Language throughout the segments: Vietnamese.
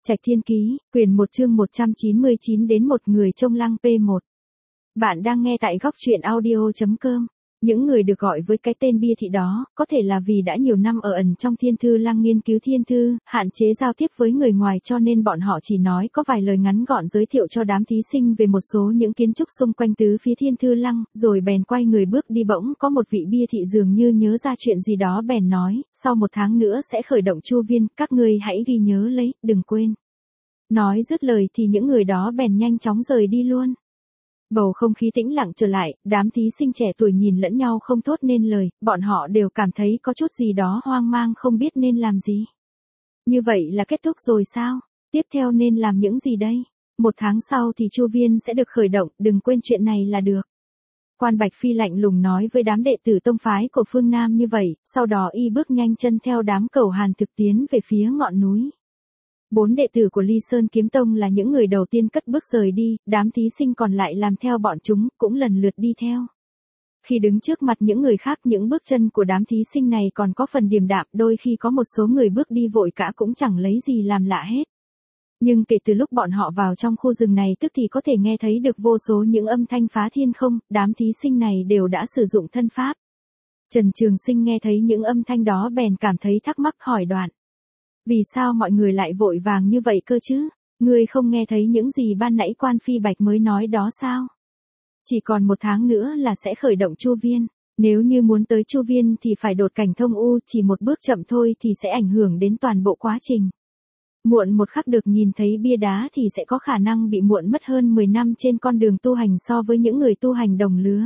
Trạch Thiên Ký, quyển 1 chương 199 đến một người trông lăng P1. Bạn đang nghe tại góc truyện audio.com. Những người được gọi với cái tên bia thị đó, có thể là vì đã nhiều năm ở ẩn trong Thiên Thư Lăng nghiên cứu thiên thư, hạn chế giao tiếp với người ngoài cho nên bọn họ chỉ nói có vài lời ngắn gọn giới thiệu cho đám thí sinh về một số những kiến trúc xung quanh tứ phía Thiên Thư Lăng, rồi bèn quay người bước đi. Bỗng có một vị bia thị dường như nhớ ra chuyện gì đó bèn nói, sau 1 tháng nữa sẽ khởi động chu viên, các ngươi hãy ghi nhớ lấy, đừng quên. Nói dứt lời thì những người đó bèn nhanh chóng rời đi luôn. Bầu không khí tĩnh lặng trở lại, đám thí sinh trẻ tuổi nhìn lẫn nhau không thốt nên lời, bọn họ đều cảm thấy có chút gì đó hoang mang không biết nên làm gì. Như vậy là kết thúc rồi sao? Tiếp theo nên làm những gì đây? 1 tháng sau thì chu viên sẽ được khởi động, đừng quên chuyện này là được. Quan Bạch Phi lạnh lùng nói với đám đệ tử tông phái của phương Nam như vậy, sau đó y bước nhanh chân theo đám Cẩu Hàn thực tiến về phía ngọn núi. 4 đệ tử của Ly Sơn Kiếm Tông là những người đầu tiên cất bước rời đi, đám thí sinh còn lại làm theo bọn chúng, cũng lần lượt đi theo. Khi đứng trước mặt những người khác, những bước chân của đám thí sinh này còn có phần điềm đạm, đôi khi có một số người bước đi vội cả cũng chẳng lấy gì làm lạ hết. Nhưng kể từ lúc bọn họ vào trong khu rừng này tức thì có thể nghe thấy được vô số những âm thanh phá thiên không, đám thí sinh này đều đã sử dụng thân pháp. Trần Trường Sinh nghe thấy những âm thanh đó bèn cảm thấy thắc mắc hỏi Đoạn. Vì sao mọi người lại vội vàng như vậy cơ chứ? Ngươi không nghe thấy những gì ban nãy Quan Phi Bạch mới nói đó sao? Chỉ còn 1 tháng nữa là sẽ khởi động chu viên. Nếu như muốn tới chu viên thì phải đột cảnh thông u, chỉ một bước chậm thôi thì sẽ ảnh hưởng đến toàn bộ quá trình. Muộn một khắc được nhìn thấy bia đá thì sẽ có khả năng bị muộn mất hơn 10 năm trên con đường tu hành so với những người tu hành đồng lứa.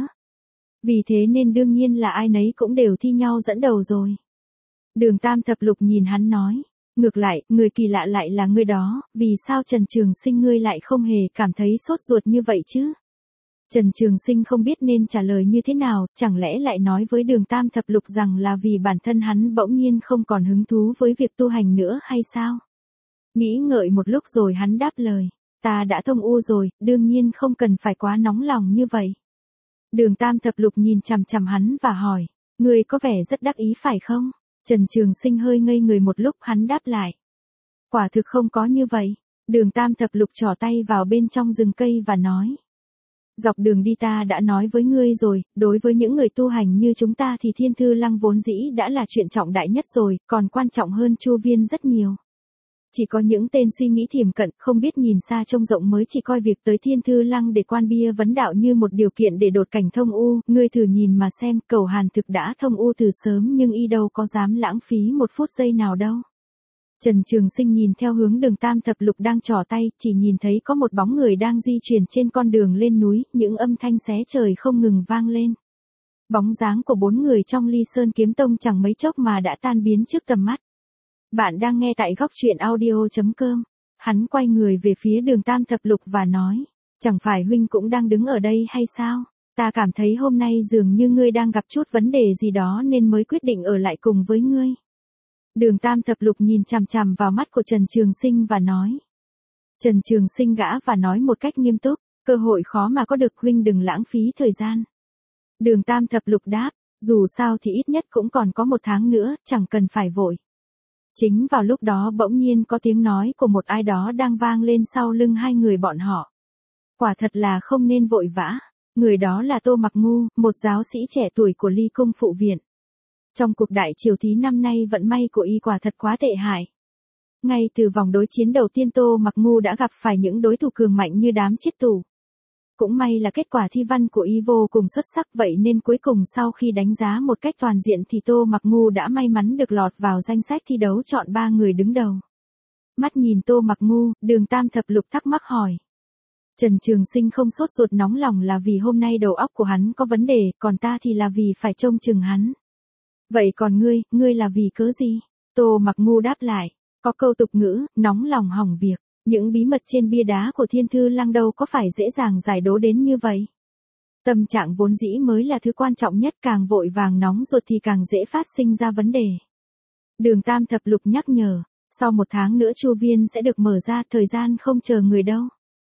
Vì thế nên đương nhiên là ai nấy cũng đều thi nhau dẫn đầu rồi. Đường Tam Thập Lục nhìn hắn nói. Ngược lại, người kỳ lạ lại là ngươi đó, vì sao Trần Trường Sinh ngươi lại không hề cảm thấy sốt ruột như vậy chứ? Trần Trường Sinh không biết nên trả lời như thế nào, chẳng lẽ lại nói với Đường Tam Thập Lục rằng là vì bản thân hắn bỗng nhiên không còn hứng thú với việc tu hành nữa hay sao? Nghĩ ngợi một lúc rồi hắn đáp lời, ta đã thông u rồi, đương nhiên không cần phải quá nóng lòng như vậy. Đường Tam Thập Lục nhìn chằm chằm hắn và hỏi, ngươi có vẻ rất đắc ý phải không? Trần Trường Sinh hơi ngây người một lúc, hắn đáp lại. Quả thực không có như vậy. Đường Tam Thập Lục trỏ tay vào bên trong rừng cây và nói. Dọc đường đi ta đã nói với ngươi rồi, đối với những người tu hành như chúng ta thì Thiên Thư Lăng vốn dĩ đã là chuyện trọng đại nhất rồi, còn quan trọng hơn chu viên rất nhiều. Chỉ có những tên suy nghĩ thiềm cận, không biết nhìn xa trông rộng mới chỉ coi việc tới Thiên Thư Lăng để quan bia vấn đạo như một điều kiện để đột cảnh thông u. Ngươi thử nhìn mà xem, Cẩu Hàn thực đã thông u từ sớm nhưng y đâu có dám lãng phí 1 phút giây nào đâu. Trần Trường Sinh nhìn theo hướng Đường Tam Thập Lục đang trỏ tay, chỉ nhìn thấy có một bóng người đang di chuyển trên con đường lên núi, những âm thanh xé trời không ngừng vang lên. Bóng dáng của 4 người trong Ly Sơn Kiếm Tông chẳng mấy chốc mà đã tan biến trước tầm mắt. Bạn đang nghe tại góc truyện audio.com. Hắn quay người về phía Đường Tam Thập Lục và nói, chẳng phải huynh cũng đang đứng ở đây hay sao? Ta cảm thấy hôm nay dường như ngươi đang gặp chút vấn đề gì đó nên mới quyết định ở lại cùng với ngươi. Đường Tam Thập Lục nhìn chằm chằm vào mắt của Trần Trường Sinh và nói. Trần Trường Sinh gã và nói một cách nghiêm túc, cơ hội khó mà có được, huynh đừng lãng phí thời gian. Đường Tam Thập Lục đáp, dù sao thì ít nhất cũng còn có 1 tháng nữa, chẳng cần phải vội. Chính vào lúc đó bỗng nhiên có tiếng nói của một ai đó đang vang lên sau lưng hai người bọn họ. Quả thật là không nên vội vã. Người đó là Tô Mặc Ngu, một giáo sĩ trẻ tuổi của Ly Cung Phụ Viện. Trong cuộc đại triều thí năm nay vận may của y quả thật quá tệ hại. Ngay từ vòng đối chiến đầu tiên Tô Mặc Ngu đã gặp phải những đối thủ cường mạnh như đám chiết tù. Cũng may là kết quả thi văn của y vô cùng xuất sắc, vậy nên cuối cùng sau khi đánh giá một cách toàn diện thì Tô Mặc Ngu đã may mắn được lọt vào danh sách thi đấu chọn 3 người đứng đầu. Mắt nhìn Tô Mặc Ngu, Đường Tam Thập Lục thắc mắc hỏi. Trần Trường Sinh không sốt ruột nóng lòng là vì hôm nay đầu óc của hắn có vấn đề, còn ta thì là vì phải trông chừng hắn. Vậy còn ngươi là vì cớ gì? Tô Mặc Ngu đáp lại, có câu tục ngữ, nóng lòng hỏng việc. Những bí mật trên bia đá của Thiên Thư Lăng đâu có phải dễ dàng giải đố đến như vậy. Tâm trạng vốn dĩ mới là thứ quan trọng nhất, càng vội vàng nóng ruột thì càng dễ phát sinh ra vấn đề. Đường Tam Thập Lục nhắc nhở, sau 1 tháng nữa chu viên sẽ được mở ra, thời gian không chờ người đâu.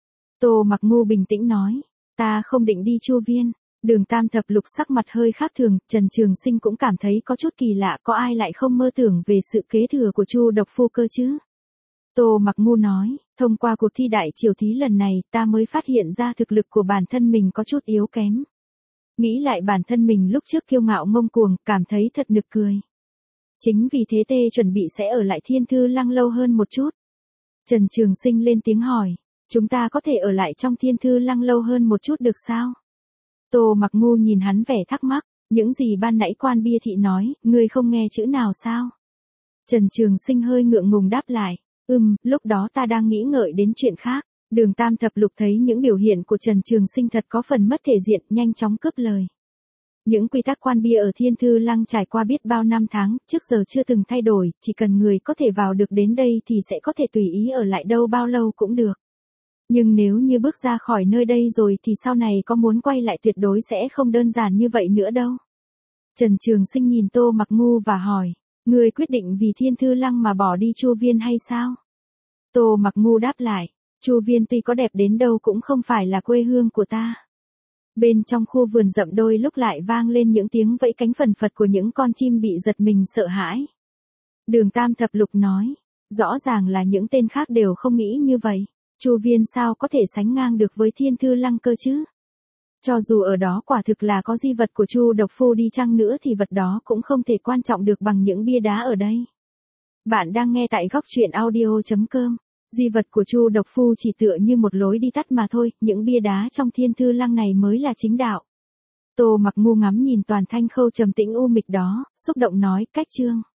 Tô Mặc Ngu bình tĩnh nói, ta không định đi chu viên. Đường Tam Thập Lục sắc mặt hơi khác thường, Trần Trường Sinh cũng cảm thấy có chút kỳ lạ, có ai lại không mơ tưởng về sự kế thừa của Chu Độc Phu cơ chứ? Tô Mặc Ngu nói, thông qua cuộc thi đại triều thí lần này ta mới phát hiện ra thực lực của bản thân mình có chút yếu kém. Nghĩ lại bản thân mình lúc trước kiêu ngạo ngông cuồng, cảm thấy thật nực cười. Chính vì thế tê chuẩn bị sẽ ở lại Thiên Thư Lăng lâu hơn một chút. Trần Trường Sinh lên tiếng hỏi, chúng ta có thể ở lại trong Thiên Thư Lăng lâu hơn một chút được sao? Tô Mặc Ngu nhìn hắn vẻ thắc mắc, những gì ban nãy quan bia thị nói, ngươi không nghe chữ nào sao? Trần Trường Sinh hơi ngượng ngùng đáp lại, lúc đó ta đang nghĩ ngợi đến chuyện khác. Đường Tam Thập Lục thấy những biểu hiện của Trần Trường Sinh thật có phần mất thể diện, nhanh chóng cướp lời. Những quy tắc quan bia ở Thiên Thư Lăng trải qua biết bao năm tháng, trước giờ chưa từng thay đổi, chỉ cần người có thể vào được đến đây thì sẽ có thể tùy ý ở lại đâu bao lâu cũng được. Nhưng nếu như bước ra khỏi nơi đây rồi thì sau này có muốn quay lại tuyệt đối sẽ không đơn giản như vậy nữa đâu. Trần Trường Sinh nhìn Tô Mặc Ngu và hỏi, ngươi quyết định vì Thiên Thư Lăng mà bỏ đi Chu Viên hay sao? Tô Mặc Ngu đáp lại, Chu Viên tuy có đẹp đến đâu cũng không phải là quê hương của ta. Bên trong khu vườn rậm đôi lúc lại vang lên những tiếng vẫy cánh phần phật của những con chim bị giật mình sợ hãi. Đường Tam Thập Lục nói, rõ ràng là những tên khác đều không nghĩ như vậy. Chu Viên sao có thể sánh ngang được với Thiên Thư Lăng cơ chứ? Cho dù ở đó quả thực là có di vật của Chu Độc Phu đi chăng nữa thì vật đó cũng không thể quan trọng được bằng những bia đá ở đây. Bạn đang nghe tại góc truyện audio.com. Di vật của Chu Độc Phu chỉ tựa như một lối đi tắt mà thôi, những bia đá trong Thiên Thư Lăng này mới là chính đạo. Tô Mặc Ngu ngắm nhìn toàn thanh khâu trầm tĩnh u mịch đó, xúc động nói, cách chương.